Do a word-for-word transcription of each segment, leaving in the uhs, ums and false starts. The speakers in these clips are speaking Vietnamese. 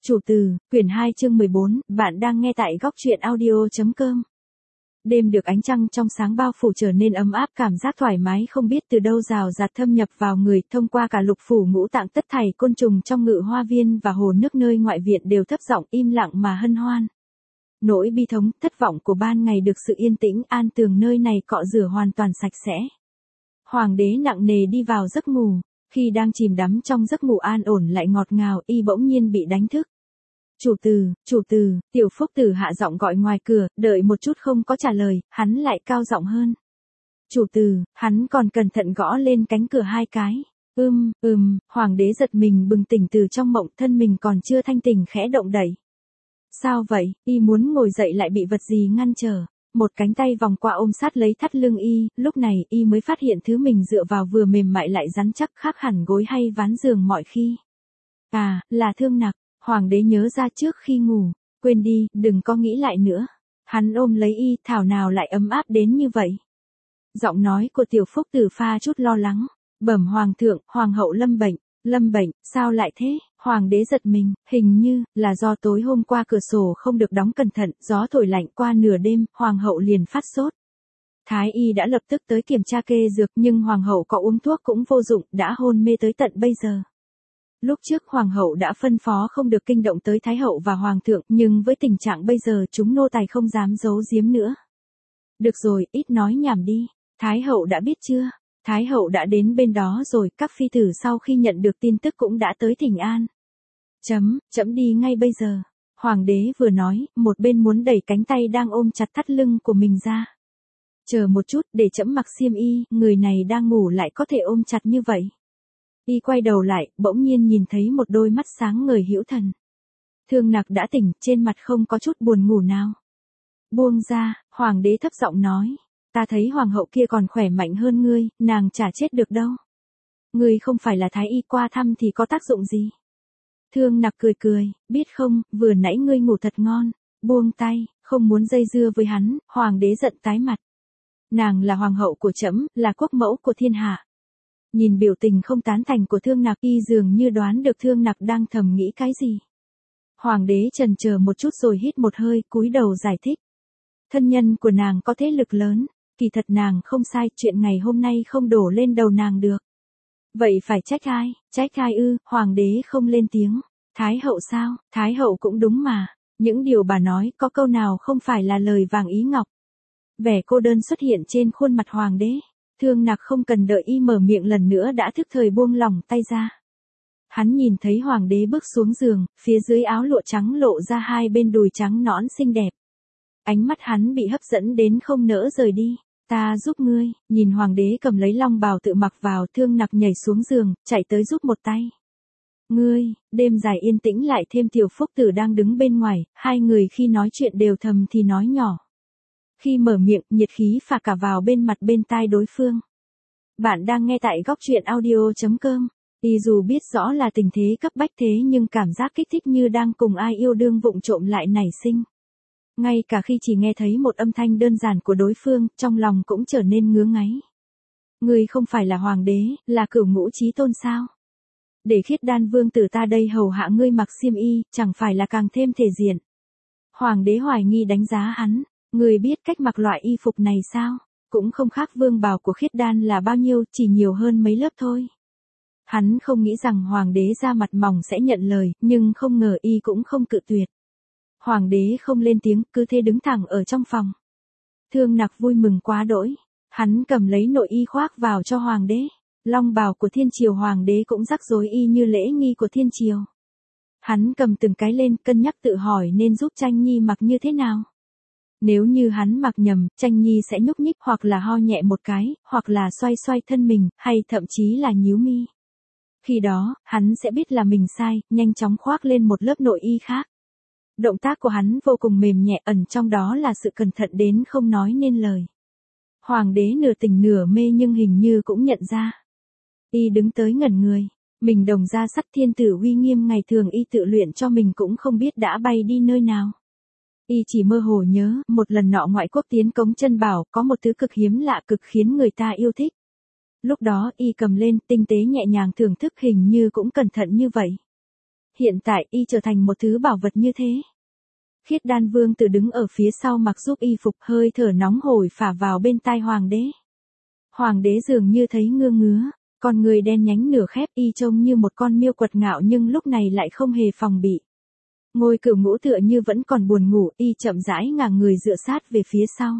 Chủ từ, quyển hai chương mười bốn, bạn đang nghe tại góc truyện audio.com. Đêm được ánh trăng trong sáng bao phủ trở nên ấm áp, cảm giác thoải mái không biết từ đâu rào rạt thâm nhập vào người, thông qua cả lục phủ ngũ tạng, tất thảy côn trùng trong ngự hoa viên và hồ nước nơi ngoại viện đều thấp giọng im lặng mà hân hoan. Nỗi bi thống, thất vọng của ban ngày được sự yên tĩnh an tường nơi này cọ rửa hoàn toàn sạch sẽ. Hoàng đế nặng nề đi vào giấc ngủ. Khi đang chìm đắm trong giấc ngủ an ổn lại ngọt ngào, y bỗng nhiên bị đánh thức. Chủ từ, chủ từ, Tiểu Phúc Tử hạ giọng gọi ngoài cửa, đợi một chút không có trả lời, hắn lại cao giọng hơn. Chủ từ, hắn còn cẩn thận gõ lên cánh cửa hai cái. Ưm, ừm, hoàng đế giật mình bừng tỉnh từ trong mộng, thân mình còn chưa thanh tỉnh khẽ động đẩy. Sao vậy, y muốn ngồi dậy lại bị vật gì ngăn trở. Một cánh tay vòng qua ôm sát lấy thắt lưng y, lúc này y mới phát hiện thứ mình dựa vào vừa mềm mại lại rắn chắc, khác hẳn gối hay ván giường mọi khi. À, là Thương Nặc, hoàng đế nhớ ra trước khi ngủ, quên đi, đừng có nghĩ lại nữa. Hắn ôm lấy y, thảo nào lại ấm áp đến như vậy. Giọng nói của Tiểu Phúc Tử pha chút lo lắng, bẩm hoàng thượng, hoàng hậu lâm bệnh, lâm bệnh, sao lại thế? Hoàng đế giật mình, hình như là do tối hôm qua cửa sổ không được đóng cẩn thận, gió thổi lạnh qua nửa đêm, hoàng hậu liền phát sốt. Thái y đã lập tức tới kiểm tra kê dược nhưng hoàng hậu có uống thuốc cũng vô dụng, đã hôn mê tới tận bây giờ. Lúc trước hoàng hậu đã phân phó không được kinh động tới thái hậu và hoàng thượng, nhưng với tình trạng bây giờ chúng nô tài không dám giấu giếm nữa. Được rồi, ít nói nhảm đi, thái hậu đã biết chưa? Thái hậu đã đến bên đó rồi, các phi tử sau khi nhận được tin tức cũng đã tới thỉnh an. Chấm, chấm đi ngay bây giờ. Hoàng đế vừa nói, một bên muốn đẩy cánh tay đang ôm chặt thắt lưng của mình ra. Chờ một chút, để chấm mặc xiêm y, người này đang ngủ lại có thể ôm chặt như vậy. Y quay đầu lại, bỗng nhiên nhìn thấy một đôi mắt sáng ngời hữu thần. Thương Nặc đã tỉnh, trên mặt không có chút buồn ngủ nào. Buông ra, hoàng đế thấp giọng nói. Ta thấy hoàng hậu kia còn khỏe mạnh hơn ngươi, nàng chả chết được đâu. Ngươi không phải là thái y, qua thăm thì có tác dụng gì? Thương Nặc cười cười, biết không, vừa nãy ngươi ngủ thật ngon. Buông tay, không muốn dây dưa với hắn, hoàng đế giận tái mặt. Nàng là hoàng hậu của trẫm, là quốc mẫu của thiên hạ. Nhìn biểu tình không tán thành của Thương Nặc, y dường như đoán được Thương Nặc đang thầm nghĩ cái gì. Hoàng đế chần chờ một chút rồi hít một hơi, cúi đầu giải thích. Thân nhân của nàng có thế lực lớn, kỳ thật nàng không sai, chuyện ngày hôm nay không đổ lên đầu nàng được. Vậy phải trách ai? Trách ai ư? Hoàng đế không lên tiếng. Thái hậu sao? Thái hậu cũng đúng mà. Những điều bà nói có câu nào không phải là lời vàng ý ngọc. Vẻ cô đơn xuất hiện trên khuôn mặt hoàng đế. Thương Nặc không cần đợi y mở miệng lần nữa đã thức thời buông lỏng tay ra. Hắn nhìn thấy hoàng đế bước xuống giường, phía dưới áo lụa trắng lộ ra hai bên đùi trắng nõn xinh đẹp. Ánh mắt hắn bị hấp dẫn đến không nỡ rời đi. Ta giúp ngươi, nhìn hoàng đế cầm lấy long bào tự mặc vào, Thương Nặc nhảy xuống giường, chạy tới giúp một tay. Ngươi, đêm dài yên tĩnh lại thêm Tiểu Phúc Tử đang đứng bên ngoài, hai người khi nói chuyện đều thầm thì nói nhỏ. Khi mở miệng, nhiệt khí phả cả vào bên mặt bên tai đối phương. Bạn đang nghe tại góc truyện audio.com. Y dù biết rõ là tình thế cấp bách thế nhưng cảm giác kích thích như đang cùng ai yêu đương vụng trộm lại nảy sinh. Ngay cả khi chỉ nghe thấy một âm thanh đơn giản của đối phương, trong lòng cũng trở nên ngứa ngáy. Ngươi không phải là hoàng đế, là cửu ngũ chí tôn sao? Để Khiết Đan vương tử ta đây hầu hạ ngươi mặc xiêm y, chẳng phải là càng thêm thể diện. Hoàng đế hoài nghi đánh giá hắn, ngươi biết cách mặc loại y phục này sao? Cũng không khác vương bào của Khiết Đan là bao nhiêu, chỉ nhiều hơn mấy lớp thôi. Hắn không nghĩ rằng hoàng đế da mặt mỏng sẽ nhận lời, nhưng không ngờ y cũng không cự tuyệt. Hoàng đế không lên tiếng, cứ thế đứng thẳng ở trong phòng. Thương Nặc vui mừng quá đỗi. Hắn cầm lấy nội y khoác vào cho hoàng đế. Long bào của thiên triều hoàng đế cũng rắc rối y như lễ nghi của thiên triều. Hắn cầm từng cái lên, cân nhắc tự hỏi nên giúp Tranh Nhi mặc như thế nào. Nếu như hắn mặc nhầm, Tranh Nhi sẽ nhúc nhích hoặc là ho nhẹ một cái, hoặc là xoay xoay thân mình, hay thậm chí là nhíu mi. Khi đó, hắn sẽ biết là mình sai, nhanh chóng khoác lên một lớp nội y khác. Động tác của hắn vô cùng mềm nhẹ, ẩn trong đó là sự cẩn thận đến không nói nên lời. Hoàng đế nửa tỉnh nửa mê nhưng hình như cũng nhận ra. Y đứng tới ngẩn người, mình đồng ra sắt thiên tử uy nghiêm ngày thường y tự luyện cho mình cũng không biết đã bay đi nơi nào. Y chỉ mơ hồ nhớ, một lần nọ ngoại quốc tiến cống chân bảo có một thứ cực hiếm lạ cực khiến người ta yêu thích. Lúc đó y cầm lên tinh tế nhẹ nhàng thưởng thức hình như cũng cẩn thận như vậy. hiện tại y trở thành một thứ bảo vật như thế. Khiết Đan Vương Tử đứng ở phía sau mặc giúp y phục, hơi thở nóng hổi phả vào bên tai hoàng đế. Hoàng đế dường như thấy ngơ ngứa, con người đen nhánh nửa khép, y trông như một con miêu quật ngạo nhưng lúc này lại không hề phòng bị. Ngôi Cửu Ngũ tựa như vẫn còn buồn ngủ, y chậm rãi ngả người dựa sát về phía sau.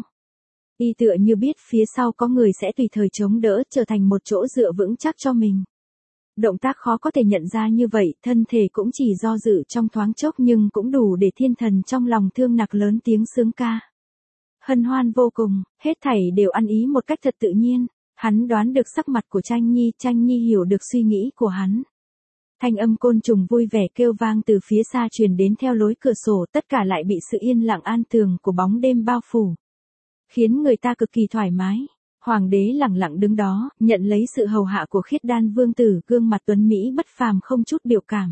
Y tựa như biết phía sau có người sẽ tùy thời chống đỡ, trở thành một chỗ dựa vững chắc cho mình. Động tác khó có thể nhận ra như vậy, thân thể cũng chỉ do dự trong thoáng chốc nhưng cũng đủ để thiên thần trong lòng Thương Nặc lớn tiếng sướng ca. Hân hoan vô cùng, hết thảy đều ăn ý một cách thật tự nhiên. Hắn đoán được sắc mặt của Tranh Nhi, Tranh Nhi hiểu được suy nghĩ của hắn. Thanh âm côn trùng vui vẻ kêu vang từ phía xa truyền đến theo lối cửa sổ, tất cả lại bị sự yên lặng an tường của bóng đêm bao phủ, khiến người ta cực kỳ thoải mái. Hoàng đế lặng lặng đứng đó, nhận lấy sự hầu hạ của Khiết Đan Vương Tử, gương mặt tuấn mỹ bất phàm không chút biểu cảm.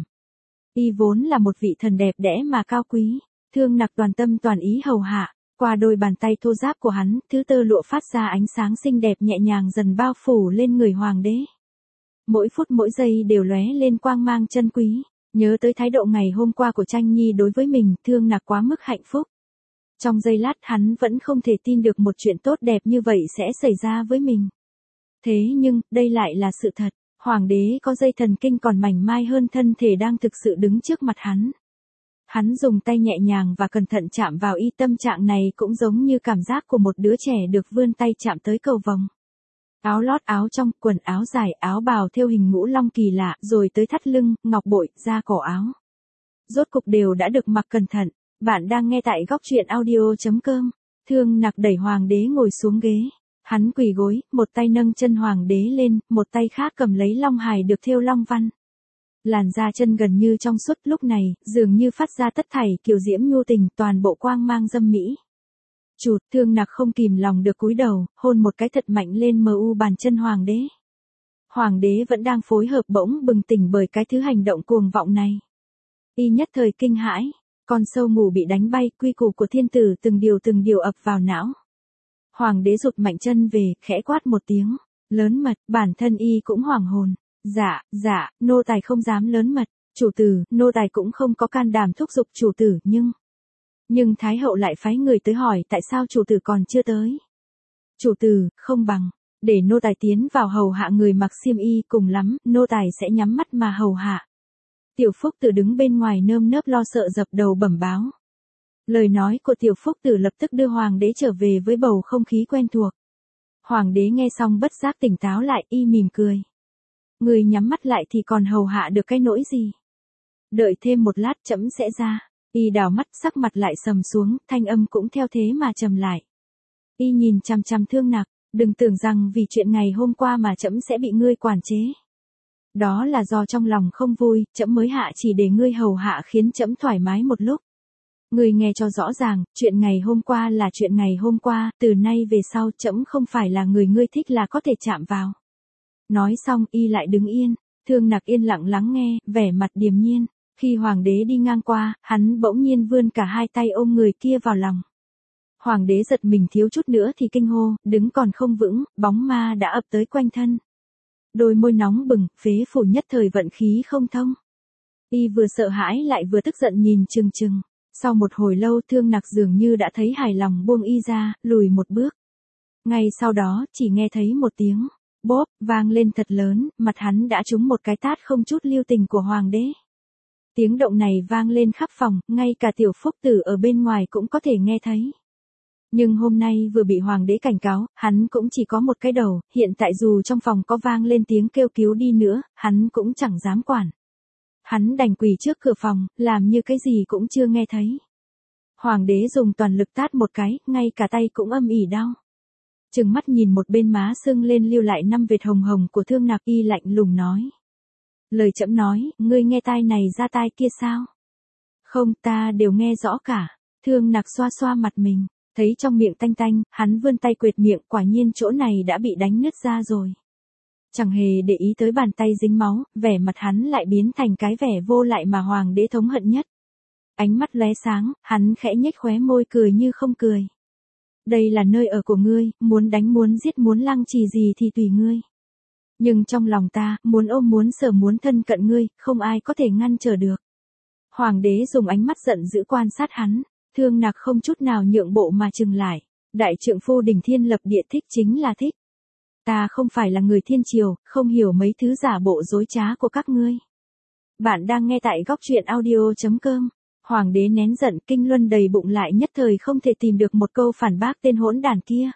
Y vốn là một vị thần đẹp đẽ mà cao quý, Thương Nặc toàn tâm toàn ý hầu hạ. Qua đôi bàn tay thô ráp của hắn, thứ tơ lụa phát ra ánh sáng xinh đẹp nhẹ nhàng dần bao phủ lên người hoàng đế. Mỗi phút mỗi giây đều lóe lên quang mang chân quý. Nhớ tới thái độ ngày hôm qua của Tranh Nhi đối với mình, Thương Nặc quá mức hạnh phúc. Trong giây lát hắn vẫn không thể tin được một chuyện tốt đẹp như vậy sẽ xảy ra với mình. Thế nhưng, đây lại là sự thật. Hoàng đế có dây thần kinh còn mảnh mai hơn thân thể đang thực sự đứng trước mặt hắn. Hắn dùng tay nhẹ nhàng và cẩn thận chạm vào y, tâm trạng này cũng giống như cảm giác của một đứa trẻ được vươn tay chạm tới cầu vồng. Áo lót, áo trong, quần áo dài, áo bào thêu hình ngũ long kỳ lạ, rồi tới thắt lưng, ngọc bội, da cổ áo. Rốt cục đều đã được mặc cẩn thận. Bạn đang nghe tại góc truyện audio chấm com. Thương Nặc đẩy hoàng đế ngồi xuống ghế. Hắn quỳ gối, một tay nâng chân hoàng đế lên, một tay khác cầm lấy long hài được thêu long văn. Làn da chân gần như trong suốt, lúc này, dường như phát ra tất thảy kiều diễm nhu tình, toàn bộ quang mang dâm mỹ. Chụt, Thương Nặc không kìm lòng được cúi đầu, hôn một cái thật mạnh lên mờ u bàn chân hoàng đế. Hoàng đế vẫn đang phối hợp bỗng bừng tỉnh bởi cái thứ hành động cuồng vọng này. Y nhất thời kinh hãi, con sâu ngủ bị đánh bay, quy củ của thiên tử từng điều từng điều ập vào não. Hoàng đế rụt mạnh chân về, khẽ quát một tiếng, lớn mật, bản thân y cũng hoảng hồn. Dạ, dạ, nô tài không dám lớn mật, chủ tử, nô tài cũng không có can đảm thúc giục chủ tử, nhưng... Nhưng Thái hậu lại phái người tới hỏi tại sao chủ tử còn chưa tới. Chủ tử, không bằng, để nô tài tiến vào hầu hạ người mặc xiêm y, cùng lắm, nô tài sẽ nhắm mắt mà hầu hạ. Tiểu Phúc Tử đứng bên ngoài nơm nớp lo sợ dập đầu bẩm báo. Lời nói của Tiểu Phúc Tử lập tức đưa hoàng đế trở về với bầu không khí quen thuộc. Hoàng đế nghe xong bất giác tỉnh táo lại, y mỉm cười. Người nhắm mắt lại thì còn hầu hạ được cái nỗi gì? Đợi thêm một lát trẫm sẽ ra. Y đảo mắt, sắc mặt lại sầm xuống, thanh âm cũng theo thế mà trầm lại. Y nhìn chằm chằm Thương Nặc, đừng tưởng rằng vì chuyện ngày hôm qua mà trẫm sẽ bị ngươi quản chế. Đó là do trong lòng không vui, trẫm mới hạ chỉ để ngươi hầu hạ khiến trẫm thoải mái một lúc. Ngươi nghe cho rõ ràng, chuyện ngày hôm qua là chuyện ngày hôm qua, từ nay về sau trẫm không phải là người ngươi thích là có thể chạm vào. Nói xong, y lại đứng yên, Thương Nặc yên lặng lắng nghe, vẻ mặt điềm nhiên. Khi hoàng đế đi ngang qua, hắn bỗng nhiên vươn cả hai tay ôm người kia vào lòng. Hoàng đế giật mình thiếu chút nữa thì kinh hô, đứng còn không vững, bóng ma đã ập tới quanh thân. Đôi môi nóng bừng, phế phủ nhất thời vận khí không thông. Y vừa sợ hãi lại vừa tức giận nhìn chừng chừng. Sau một hồi lâu Thương Nặc dường như đã thấy hài lòng buông y ra, lùi một bước. Ngay sau đó, chỉ nghe thấy một tiếng, bốp, vang lên thật lớn, mặt hắn đã trúng một cái tát không chút lưu tình của hoàng đế. Tiếng động này vang lên khắp phòng, ngay cả Tiểu Phúc Tử ở bên ngoài cũng có thể nghe thấy. Nhưng hôm nay vừa bị hoàng đế cảnh cáo, hắn cũng chỉ có một cái đầu, hiện tại dù trong phòng có vang lên tiếng kêu cứu đi nữa, hắn cũng chẳng dám quản. Hắn đành quỳ trước cửa phòng, làm như cái gì cũng chưa nghe thấy. Hoàng đế dùng toàn lực tát một cái, ngay cả tay cũng âm ỉ đau. Trừng mắt nhìn một bên má sưng lên lưu lại năm vệt hồng hồng của Thương Nặc, y lạnh lùng nói. Lời trẫm nói, ngươi nghe tai này ra tai kia sao? Không, ta đều nghe rõ cả. Thương Nặc xoa xoa mặt mình, thấy trong miệng tanh tanh, hắn vươn tay quệt miệng, quả nhiên chỗ này đã bị đánh nứt ra rồi. Chẳng hề để ý tới bàn tay dính máu, vẻ mặt hắn lại biến thành cái vẻ vô lại mà hoàng đế thống hận nhất. Ánh mắt lóe sáng, hắn khẽ nhếch khóe môi cười như không cười. Đây là nơi ở của ngươi, muốn đánh muốn giết muốn lăng trì gì thì tùy ngươi. Nhưng trong lòng ta, muốn ôm muốn sờ muốn thân cận ngươi, không ai có thể ngăn trở được. Hoàng đế dùng ánh mắt giận dữ quan sát hắn, Thương Nặc không chút nào nhượng bộ mà chừng lại. Đại trượng phu đỉnh thiên lập địa thích chính là thích. Ta không phải là người thiên triều, không hiểu mấy thứ giả bộ dối trá của các ngươi. Bạn đang nghe tại góc truyện audio chấm com. Hoàng đế nén giận, kinh luân đầy bụng lại nhất thời không thể tìm được một câu phản bác tên hỗn đản kia.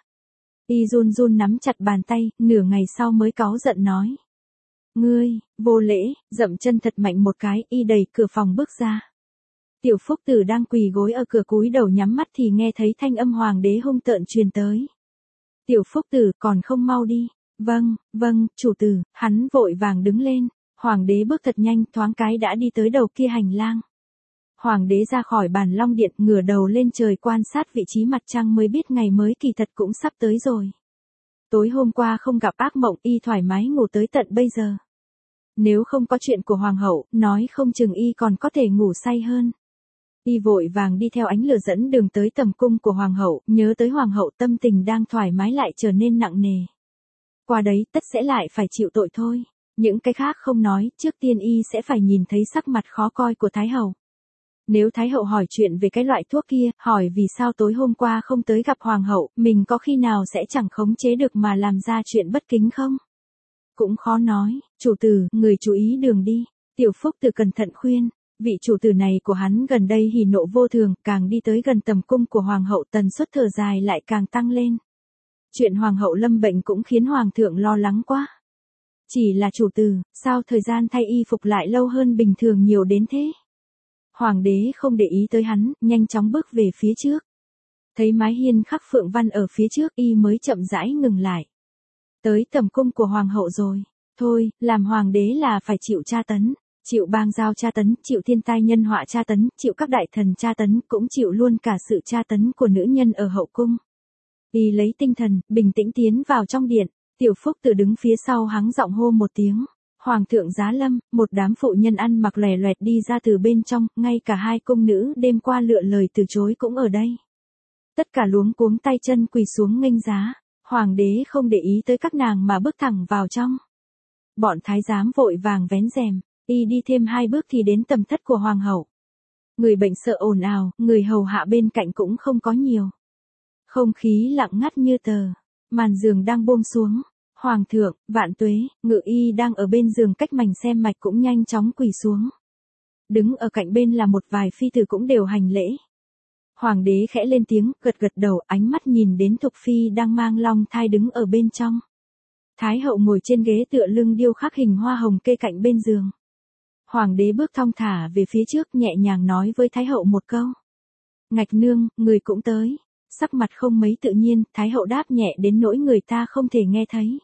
Y run run nắm chặt bàn tay, nửa ngày sau mới cáu giận nói. Ngươi, vô lễ, dậm chân thật mạnh một cái, y đẩy cửa phòng bước ra. Tiểu Phúc Tử đang quỳ gối ở cửa cúi đầu nhắm mắt thì nghe thấy thanh âm hoàng đế hung tợn truyền tới. Tiểu Phúc Tử, còn không mau đi. Vâng, vâng, chủ tử. Hắn vội vàng đứng lên. Hoàng đế bước thật nhanh, thoáng cái đã đi tới đầu kia hành lang. Hoàng đế ra khỏi bàn long điện, ngửa đầu lên trời quan sát vị trí mặt trăng mới biết ngày mới kỳ thật cũng sắp tới rồi. Tối hôm qua không gặp ác mộng, y thoải mái ngủ tới tận bây giờ. Nếu không có chuyện của hoàng hậu, nói không chừng y còn có thể ngủ say hơn. Y vội vàng đi theo ánh lửa dẫn đường tới tầm cung của hoàng hậu, nhớ tới hoàng hậu tâm tình đang thoải mái lại trở nên nặng nề. Qua đấy tất sẽ lại phải chịu tội thôi. Những cái khác không nói, trước tiên y sẽ phải nhìn thấy sắc mặt khó coi của Thái hậu. Nếu Thái hậu hỏi chuyện về cái loại thuốc kia, hỏi vì sao tối hôm qua không tới gặp hoàng hậu, mình có khi nào sẽ chẳng khống chế được mà làm ra chuyện bất kính không? Cũng khó nói, chủ tử, người chú ý đường đi. Tiểu Phúc Tử cẩn thận khuyên, vị chủ tử này của hắn gần đây hỉ nộ vô thường, càng đi tới gần tầm cung của hoàng hậu tần suất thở dài lại càng tăng lên. Chuyện hoàng hậu lâm bệnh cũng khiến hoàng thượng lo lắng quá. Chỉ là chủ tử, sao thời gian thay y phục lại lâu hơn bình thường nhiều đến thế? Hoàng đế không để ý tới hắn, nhanh chóng bước về phía trước. Thấy mái hiên khắc phượng văn ở phía trước, y mới chậm rãi ngừng lại. Tới tầm cung của hoàng hậu rồi. Thôi, làm hoàng đế là phải chịu tra tấn, chịu bang giao tra tấn, chịu thiên tai nhân họa tra tấn, chịu các đại thần tra tấn, cũng chịu luôn cả sự tra tấn của nữ nhân ở hậu cung. Y lấy tinh thần, bình tĩnh tiến vào trong điện. Tiểu Phúc Tử đứng phía sau hắng giọng hô một tiếng. Hoàng thượng giá lâm, một đám phụ nhân ăn mặc lòe loẹt đi ra từ bên trong, ngay cả hai cung nữ đêm qua lựa lời từ chối cũng ở đây. Tất cả luống cuống tay chân quỳ xuống nghênh giá. Hoàng đế không để ý tới các nàng mà bước thẳng vào trong. Bọn thái giám vội vàng vén rèm, y đi thêm hai bước thì đến tầm thất của hoàng hậu. Người bệnh sợ ồn ào, người hầu hạ bên cạnh cũng không có nhiều. Không khí lặng ngắt như tờ, màn giường đang buông xuống. Hoàng thượng, vạn tuế, Ngự y đang ở bên giường cách mảnh xem mạch cũng nhanh chóng quỳ xuống. Đứng ở cạnh bên là một vài phi tử cũng đều hành lễ. Hoàng đế khẽ lên tiếng, gật gật đầu, ánh mắt nhìn đến Thục Phi đang mang long thai đứng ở bên trong. Thái hậu ngồi trên ghế tựa lưng điêu khắc hình hoa hồng kê cạnh bên giường. Hoàng đế bước thong thả về phía trước nhẹ nhàng nói với Thái hậu một câu. Ngạch nương, người cũng tới. Sắc mặt không mấy tự nhiên, Thái hậu đáp nhẹ đến nỗi người ta không thể nghe thấy.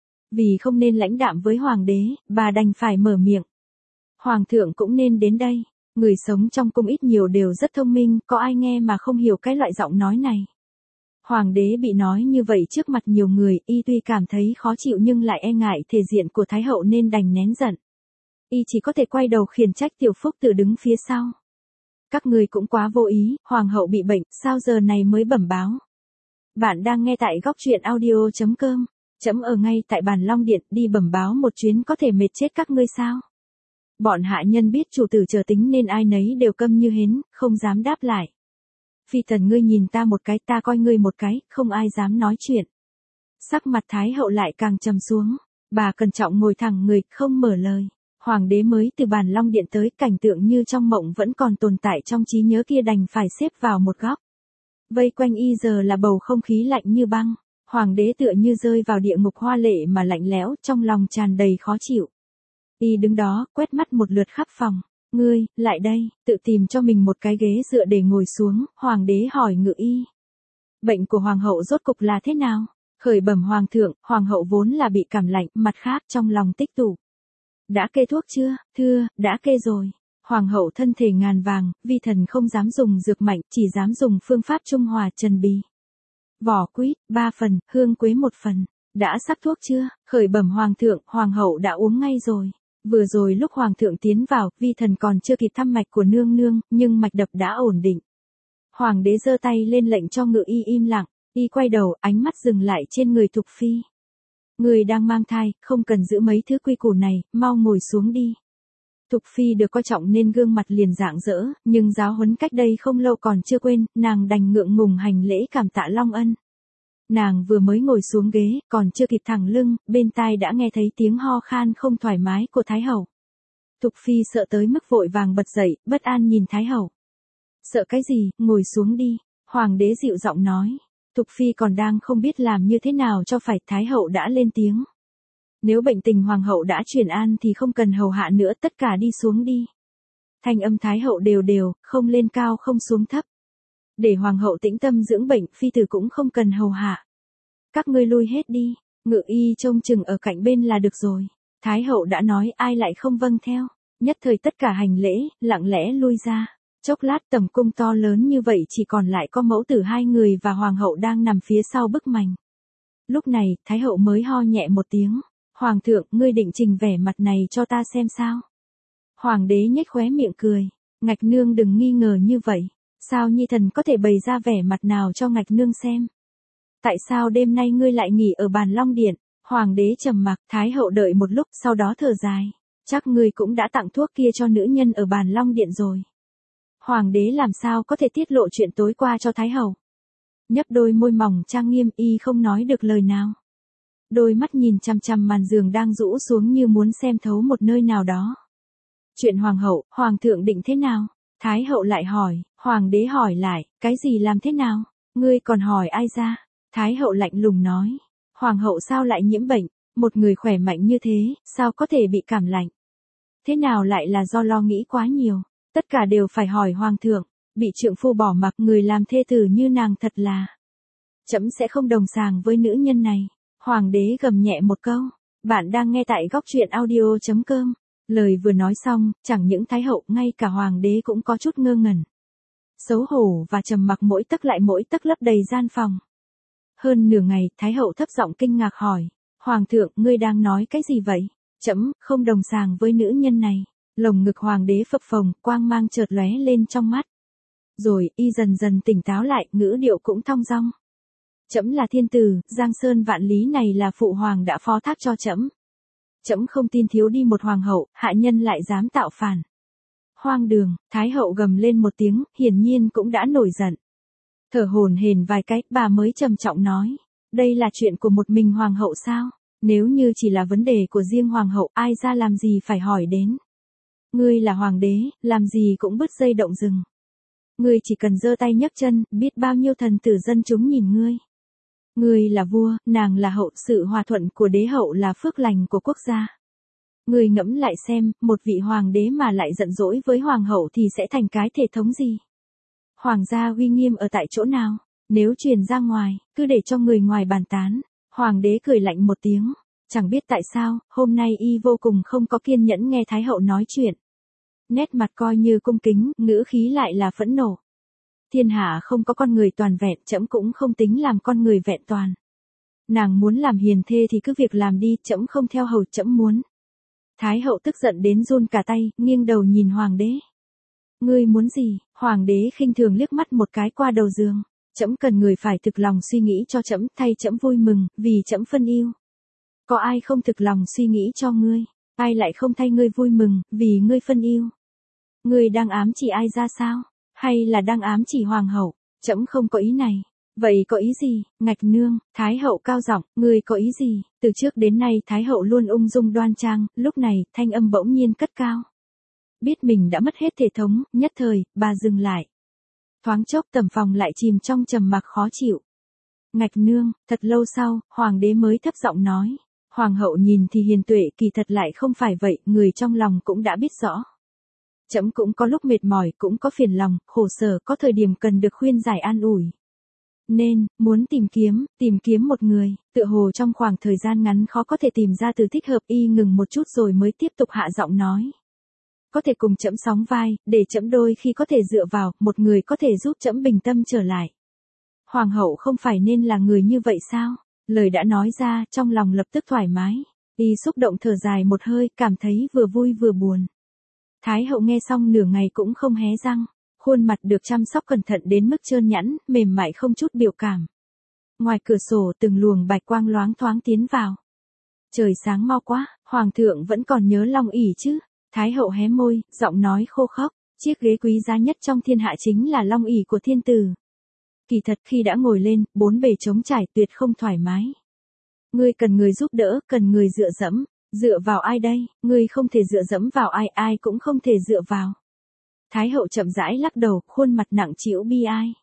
Vì không nên lãnh đạm với hoàng đế, bà đành phải mở miệng. Hoàng thượng cũng nên đến đây. Người sống trong cung ít nhiều đều rất thông minh, có ai nghe mà không hiểu cái loại giọng nói này. Hoàng đế bị nói như vậy trước mặt nhiều người, y tuy cảm thấy khó chịu nhưng lại e ngại thể diện của Thái hậu nên đành nén giận. Y chỉ có thể quay đầu khiển trách Tiểu Phúc Tử đứng phía sau. Các người cũng quá vô ý, hoàng hậu bị bệnh, sao giờ này mới bẩm báo. Bạn đang nghe tại góc truyện audio chấm com, chấm ở ngay tại bàn long điện, đi bẩm báo một chuyến có thể mệt chết các ngươi sao. Bọn hạ nhân biết chủ tử chờ tính nên ai nấy đều câm như hến, không dám đáp lại. Phi tần ngươi nhìn ta một cái, ta coi ngươi một cái, không ai dám nói chuyện. Sắc mặt Thái hậu lại càng trầm xuống, bà cẩn trọng ngồi thẳng người, không mở lời. Hoàng đế mới từ bàn long điện tới, cảnh tượng như trong mộng vẫn còn tồn tại trong trí nhớ kia đành phải xếp vào một góc. Vây quanh y giờ là bầu không khí lạnh như băng, hoàng đế tựa như rơi vào địa ngục hoa lệ mà lạnh lẽo, trong lòng tràn đầy khó chịu. Y đứng đó, quét mắt một lượt khắp phòng. Ngươi, lại đây, tự tìm cho mình một cái ghế dựa để ngồi xuống, hoàng đế hỏi Ngự y. Bệnh của hoàng hậu rốt cục là thế nào? Khởi bẩm hoàng thượng, hoàng hậu vốn là bị cảm lạnh, mặt khác trong lòng tích tụ. Đã kê thuốc chưa? Thưa, đã kê rồi. Hoàng hậu thân thể ngàn vàng, vi thần không dám dùng dược mạnh, chỉ dám dùng phương pháp trung hòa trần bì. Vỏ quýt, ba phần, hương quế một phần. Đã sắc thuốc chưa? Khởi bẩm hoàng thượng, hoàng hậu đã uống ngay rồi. Vừa rồi lúc hoàng thượng tiến vào, vi thần còn chưa kịp thăm mạch của nương nương, nhưng mạch đập đã ổn định. Hoàng đế giơ tay lên lệnh cho Ngự y im lặng, y quay đầu, ánh mắt dừng lại trên người Thục Phi. Người đang mang thai, không cần giữ mấy thứ quy củ này, mau ngồi xuống đi. Thục Phi được coi trọng nên gương mặt liền rạng rỡ, nhưng giáo huấn cách đây không lâu còn chưa quên, nàng đành ngượng ngùng hành lễ cảm tạ Long Ân. Nàng vừa mới ngồi xuống ghế, còn chưa kịp thẳng lưng, bên tai đã nghe thấy tiếng ho khan không thoải mái của Thái Hậu. Thục Phi sợ tới mức vội vàng bật dậy, bất an nhìn Thái Hậu. Sợ cái gì, ngồi xuống đi, Hoàng đế dịu giọng nói. Thục Phi còn đang không biết làm như thế nào cho phải, Thái Hậu đã lên tiếng. Nếu bệnh tình Hoàng hậu đã truyền an thì không cần hầu hạ nữa, tất cả đi xuống đi. Thanh âm Thái Hậu đều đều, không lên cao không xuống thấp. Để Hoàng hậu tĩnh tâm dưỡng bệnh, phi tử cũng không cần hầu hạ. Các ngươi lui hết đi, ngự y trông chừng ở cạnh bên là được rồi. Thái Hậu đã nói, ai lại không vâng theo. Nhất thời tất cả hành lễ, lặng lẽ lui ra. Chốc lát tầm cung to lớn như vậy chỉ còn lại có mẫu tử hai người và Hoàng hậu đang nằm phía sau bức mành. Lúc này, Thái Hậu mới ho nhẹ một tiếng. Hoàng thượng, ngươi định trình vẻ mặt này cho ta xem sao? Hoàng đế nhếch khóe miệng cười. Ngạch nương đừng nghi ngờ như vậy. Sao nhi thần có thể bày ra vẻ mặt nào cho ngạch nương xem? Tại sao đêm nay ngươi lại nghỉ ở bàn Long Điện? Hoàng đế trầm mặc, Thái Hậu đợi một lúc sau đó thở dài. Chắc ngươi cũng đã tặng thuốc kia cho nữ nhân ở bàn Long Điện rồi. Hoàng đế làm sao có thể tiết lộ chuyện tối qua cho Thái Hậu? Nhấp đôi môi mỏng trang nghiêm, y không nói được lời nào. Đôi mắt nhìn chằm chằm màn giường đang rũ xuống như muốn xem thấu một nơi nào đó. Chuyện Hoàng hậu, Hoàng thượng định thế nào? Thái Hậu lại hỏi, Hoàng đế hỏi lại, cái gì làm thế nào? Ngươi còn hỏi ai ra? Thái Hậu lạnh lùng nói, Hoàng hậu sao lại nhiễm bệnh? Một người khỏe mạnh như thế, sao có thể bị cảm lạnh? Thế nào lại là do lo nghĩ quá nhiều? Tất cả đều phải hỏi Hoàng thượng, bị trượng phu bỏ mặc, người làm thê tử như nàng thật là. Trẫm sẽ không đồng sàng với nữ nhân này. Hoàng đế gầm nhẹ một câu. Bạn đang nghe tại góc truyện audio chấm com. Lời vừa nói xong, chẳng những Thái Hậu, ngay cả Hoàng đế cũng có chút ngơ ngẩn. Xấu hổ và trầm mặc mỗi tấc lại mỗi tấc lấp đầy gian phòng. Hơn nửa ngày, Thái Hậu thấp giọng kinh ngạc hỏi. Hoàng thượng, ngươi đang nói cái gì vậy? Trẫm không đồng sàng với nữ nhân này. Lồng ngực Hoàng đế phập phồng, quang mang chợt lóe lên trong mắt. Rồi, y dần dần tỉnh táo lại, ngữ điệu cũng thong dong. Trẫm là thiên tử, giang sơn vạn lý này là phụ hoàng đã phó thác cho trẫm. Trẫm không tin thiếu đi một hoàng hậu, hạ nhân lại dám tạo phản. Hoang đường, Thái Hậu gầm lên một tiếng, hiển nhiên cũng đã nổi giận. Thở hổn hển vài cái, bà mới trầm trọng nói, đây là chuyện của một mình hoàng hậu sao? Nếu như chỉ là vấn đề của riêng hoàng hậu, ai ra làm gì phải hỏi đến? Ngươi là hoàng đế, làm gì cũng bứt dây động rừng. Ngươi chỉ cần giơ tay nhấc chân, biết bao nhiêu thần tử dân chúng nhìn ngươi. Ngươi là vua, nàng là hậu, sự hòa thuận của đế hậu là phước lành của quốc gia. Ngươi ngẫm lại xem, một vị hoàng đế mà lại giận dỗi với hoàng hậu thì sẽ thành cái thể thống gì? Hoàng gia uy nghiêm ở tại chỗ nào? Nếu truyền ra ngoài, cứ để cho người ngoài bàn tán. Hoàng đế cười lạnh một tiếng. Chẳng biết tại sao, hôm nay y vô cùng không có kiên nhẫn nghe Thái Hậu nói chuyện. Nét mặt coi như cung kính, ngữ khí lại là phẫn nộ. Thiên hạ không có con người toàn vẹn, trẫm cũng không tính làm con người vẹn toàn. Nàng muốn làm hiền thê thì cứ việc làm đi, trẫm không theo hầu, trẫm muốn. Thái Hậu tức giận đến run cả tay, nghiêng đầu nhìn Hoàng đế. Ngươi muốn gì? Hoàng đế khinh thường liếc mắt một cái qua đầu giường. Trẫm cần người phải thực lòng suy nghĩ cho trẫm, thay trẫm vui mừng, vì trẫm phân yêu. Có ai không thực lòng suy nghĩ cho ngươi? Ai lại không thay ngươi vui mừng, vì ngươi phân yêu? Ngươi đang ám chỉ ai ra sao? Hay là đang ám chỉ hoàng hậu? Trẫm không có ý này. Vậy có ý gì? Ngạch nương, Thái Hậu cao giọng, ngươi có ý gì? Từ trước đến nay Thái Hậu luôn ung dung đoan trang, lúc này, thanh âm bỗng nhiên cất cao. Biết mình đã mất hết thể thống, nhất thời, bà dừng lại. Thoáng chốc tầm phòng lại chìm trong trầm mặc khó chịu. Ngạch nương, thật lâu sau, hoàng đế mới thấp giọng nói. Hoàng hậu nhìn thì hiền tuệ, kỳ thật lại không phải vậy, người trong lòng cũng đã biết rõ. Trẫm cũng có lúc mệt mỏi, cũng có phiền lòng, khổ sở, có thời điểm cần được khuyên giải an ủi. Nên, muốn tìm kiếm, tìm kiếm một người, tựa hồ trong khoảng thời gian ngắn khó có thể tìm ra từ thích hợp, y ngừng một chút rồi mới tiếp tục hạ giọng nói. Có thể cùng trẫm sóng vai, để trẫm đôi khi có thể dựa vào, một người có thể giúp trẫm bình tâm trở lại. Hoàng hậu không phải nên là người như vậy sao? Lời đã nói ra, trong lòng lập tức thoải mái. Y xúc động thở dài một hơi, cảm thấy vừa vui vừa buồn. Thái Hậu nghe xong nửa ngày cũng không hé răng. Khuôn mặt được chăm sóc cẩn thận đến mức trơn nhẵn, mềm mại không chút biểu cảm. Ngoài cửa sổ từng luồng bạch quang loáng thoáng tiến vào. Trời sáng mau quá, Hoàng thượng vẫn còn nhớ Long ỷ chứ? Thái hậu hé môi, giọng nói khô khốc, chiếc ghế quý giá nhất trong thiên hạ chính là long ỷ của thiên tử. Kỳ thật khi đã ngồi lên, bốn bề trống trải tuyệt không thoải mái. Ngươi cần người giúp đỡ, cần người dựa dẫm. Dựa vào ai đây? Ngươi không thể dựa dẫm vào ai, ai cũng không thể dựa vào. Thái hậu chậm rãi lắc đầu, khuôn mặt nặng trĩu bi ai.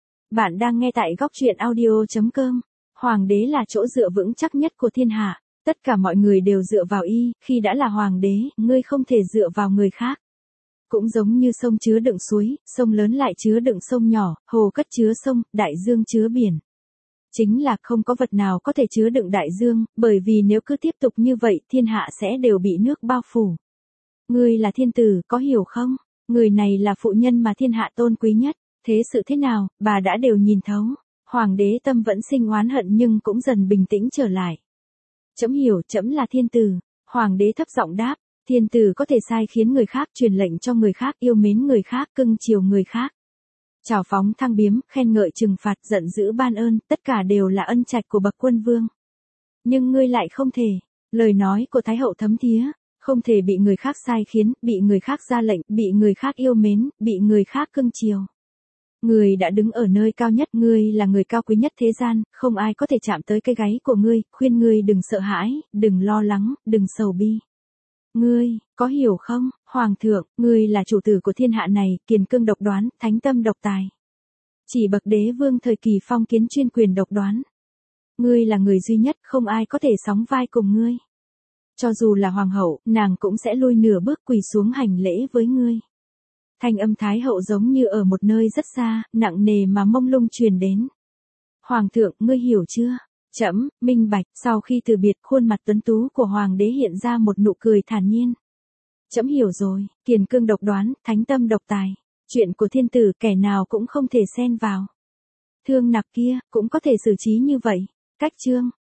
Bạn đang nghe tại góc truyện audio chấm com. Hoàng đế là chỗ dựa vững chắc nhất của thiên hạ. Tất cả mọi người đều dựa vào y, khi đã là hoàng đế, ngươi không thể dựa vào người khác. Cũng giống như sông chứa đựng suối, sông lớn lại chứa đựng sông nhỏ, hồ cất chứa sông, đại dương chứa biển. Chính là không có vật nào có thể chứa đựng đại dương, bởi vì nếu cứ tiếp tục như vậy, thiên hạ sẽ đều bị nước bao phủ. Ngươi là thiên tử, có hiểu không? Người này là phụ nhân mà thiên hạ tôn quý nhất, thế sự thế nào, bà đã đều nhìn thấu. Hoàng đế tâm vẫn sinh oán hận nhưng cũng dần bình tĩnh trở lại. Trẫm hiểu, trẫm là thiên tử. Hoàng đế thấp giọng đáp, thiên tử có thể sai khiến người khác, truyền lệnh cho người khác, yêu mến người khác, cưng chiều người khác. Trào phóng thăng biếm, khen ngợi trừng phạt, giận dữ ban ơn, tất cả đều là ân trạch của bậc quân vương. Nhưng ngươi lại không thể. Lời nói của Thái hậu thấm thía, không thể bị người khác sai khiến, bị người khác ra lệnh, bị người khác yêu mến, bị người khác cưng chiều. Ngươi đã đứng ở nơi cao nhất, ngươi là người cao quý nhất thế gian, không ai có thể chạm tới cái gáy của ngươi, khuyên ngươi đừng sợ hãi, đừng lo lắng, đừng sầu bi. Ngươi, có hiểu không, Hoàng thượng, ngươi là chủ tử của thiên hạ này, kiền cương độc đoán, thánh tâm độc tài. Chỉ bậc đế vương thời kỳ phong kiến chuyên quyền độc đoán. Ngươi là người duy nhất, không ai có thể sóng vai cùng ngươi. Cho dù là hoàng hậu, nàng cũng sẽ lui nửa bước quỳ xuống hành lễ với ngươi. Thanh âm Thái hậu giống như ở một nơi rất xa, nặng nề mà mông lung truyền đến. Hoàng thượng, ngươi hiểu chưa? Trẫm, minh bạch. Sau khi từ biệt, khuôn mặt tuấn tú của hoàng đế hiện ra một nụ cười thản nhiên. Trẫm hiểu rồi, kiền cương độc đoán, thánh tâm độc tài. Chuyện của thiên tử kẻ nào cũng không thể xen vào. Thương nặc kia, cũng có thể xử trí như vậy. Cách chương.